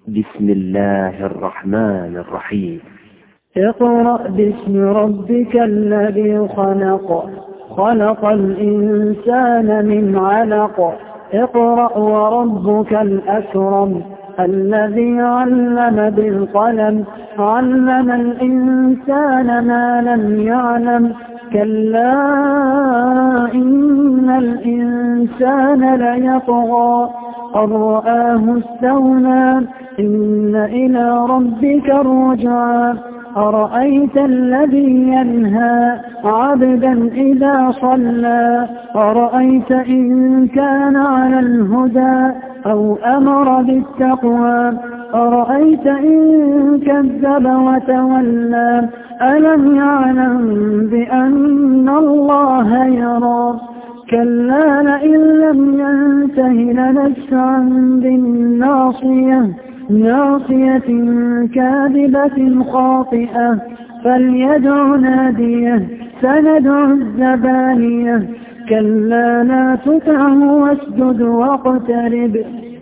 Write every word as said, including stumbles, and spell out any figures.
بسم الله الرحمن الرحيم. اقرأ باسم ربك الذي خلق خلق الإنسان من علق اقرأ وربك الأكرم الذي علم بالقلم علم الإنسان ما لم يعلم كلا إن الإنسان ليطغى أن رآه استغنى إن إلى ربك الرجعى أرأيت الذي ينهى عبدا إذا صلى أرأيت إن كان على الهدى أو أمر بالتقوى أرأيت إن كذب وتولى ألم يعلم بأن الله يرى كلا لئن لم ينته لنسفعا بالناصية ناصية كاذبة خاطئة فليدع ناديه سندع الزبانية كلا لا تطعه واسجد واقترب